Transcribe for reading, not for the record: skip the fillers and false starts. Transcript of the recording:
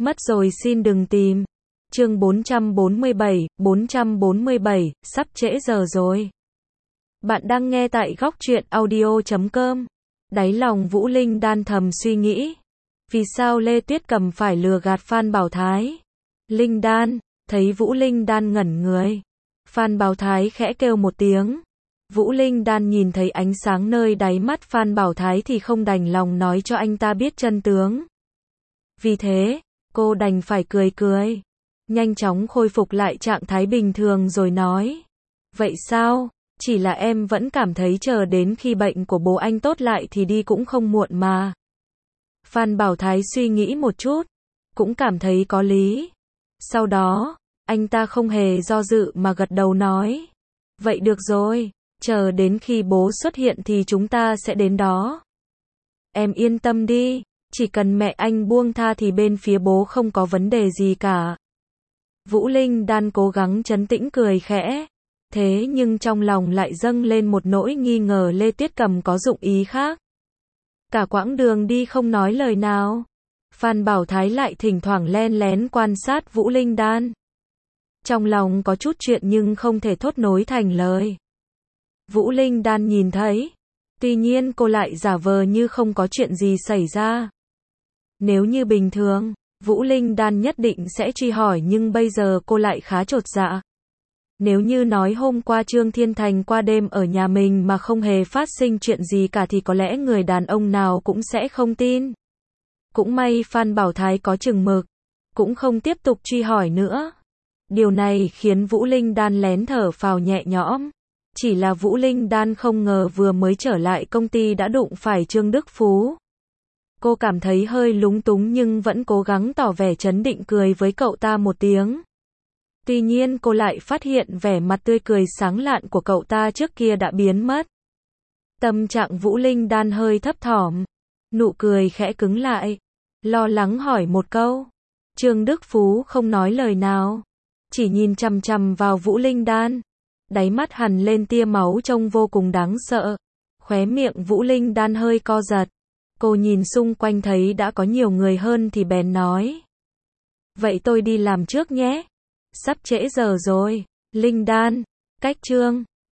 Mất rồi xin đừng tìm. Chương 447, sắp trễ giờ rồi. Bạn đang nghe tại góc truyện audio.com. Đáy lòng Vũ Linh Đan thầm suy nghĩ. Vì sao Lê Tuyết Cầm phải lừa gạt Phan Bảo Thái? Linh Đan, thấy Vũ Linh Đan ngẩn người. Phan Bảo Thái khẽ kêu một tiếng. Vũ Linh Đan nhìn thấy ánh sáng nơi đáy mắt Phan Bảo Thái thì không đành lòng nói cho anh ta biết chân tướng. Vì thế, cô đành phải cười cười. Nhanh chóng khôi phục lại trạng thái bình thường rồi nói. Vậy sao? Chỉ là em vẫn cảm thấy chờ đến khi bệnh của bố anh tốt lại thì đi cũng không muộn mà. Phan Bảo Thái suy nghĩ một chút, cũng cảm thấy có lý. Sau đó, anh ta không hề do dự mà gật đầu nói. Vậy được rồi, chờ đến khi bố xuất hiện thì chúng ta sẽ đến đó. Em yên tâm đi, chỉ cần mẹ anh buông tha thì bên phía bố không có vấn đề gì cả. Vũ Linh Đan cố gắng trấn tĩnh cười khẽ. Thế nhưng trong lòng lại dâng lên một nỗi nghi ngờ Lê Tuyết Cầm có dụng ý khác. Cả quãng đường đi không nói lời nào. Phan Bảo Thái lại thỉnh thoảng len lén quan sát Vũ Linh Đan. Trong lòng có chút chuyện nhưng không thể thốt nối thành lời. Vũ Linh Đan nhìn thấy. Tuy nhiên cô lại giả vờ như không có chuyện gì xảy ra. Nếu như bình thường, Vũ Linh Đan nhất định sẽ truy hỏi nhưng bây giờ cô lại khá chột dạ. Nếu như nói hôm qua Trương Thiên Thành qua đêm ở nhà mình mà không hề phát sinh chuyện gì cả thì có lẽ người đàn ông nào cũng sẽ không tin. Cũng may Phan Bảo Thái có chừng mực, cũng không tiếp tục truy hỏi nữa. Điều này khiến Vũ Linh Đan lén thở phào nhẹ nhõm. Chỉ là Vũ Linh Đan không ngờ vừa mới trở lại công ty đã đụng phải Trương Đức Phú. Cô cảm thấy hơi lúng túng nhưng vẫn cố gắng tỏ vẻ trấn định cười với cậu ta một tiếng. Tuy nhiên cô lại phát hiện vẻ mặt tươi cười sáng lạn của cậu ta trước kia đã biến mất. Tâm trạng Vũ Linh Đan hơi thấp thỏm. Nụ cười khẽ cứng lại. Lo lắng hỏi một câu. Trương Đức Phú không nói lời nào. Chỉ nhìn chằm chằm vào Vũ Linh Đan. Đáy mắt hằn lên tia máu trông vô cùng đáng sợ. Khóe miệng Vũ Linh Đan hơi co giật. Cô nhìn xung quanh thấy đã có nhiều người hơn thì bèn nói. Vậy tôi đi làm trước nhé. Sắp trễ giờ rồi. Linh Đan, cách Trương